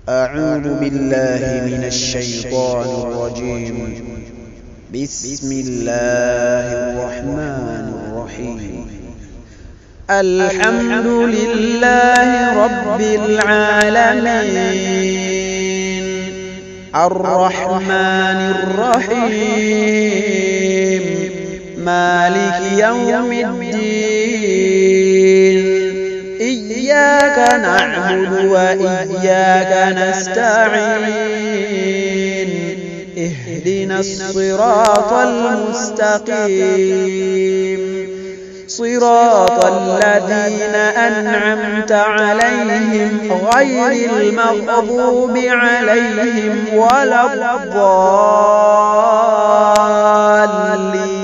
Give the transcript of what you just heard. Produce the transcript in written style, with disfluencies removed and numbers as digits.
أعوذ بالله من الشيطان الرجيم. بسم الله الرحمن الرحيم. الحمد لله رب العالمين الرحمن الرحيم مالك يوم الدين. إياك نعبد وإياك نستعين. اهدنا الصراط المستقيم صراط الذين أنعمت عليهم غير المغضوب عليهم ولا الضالين.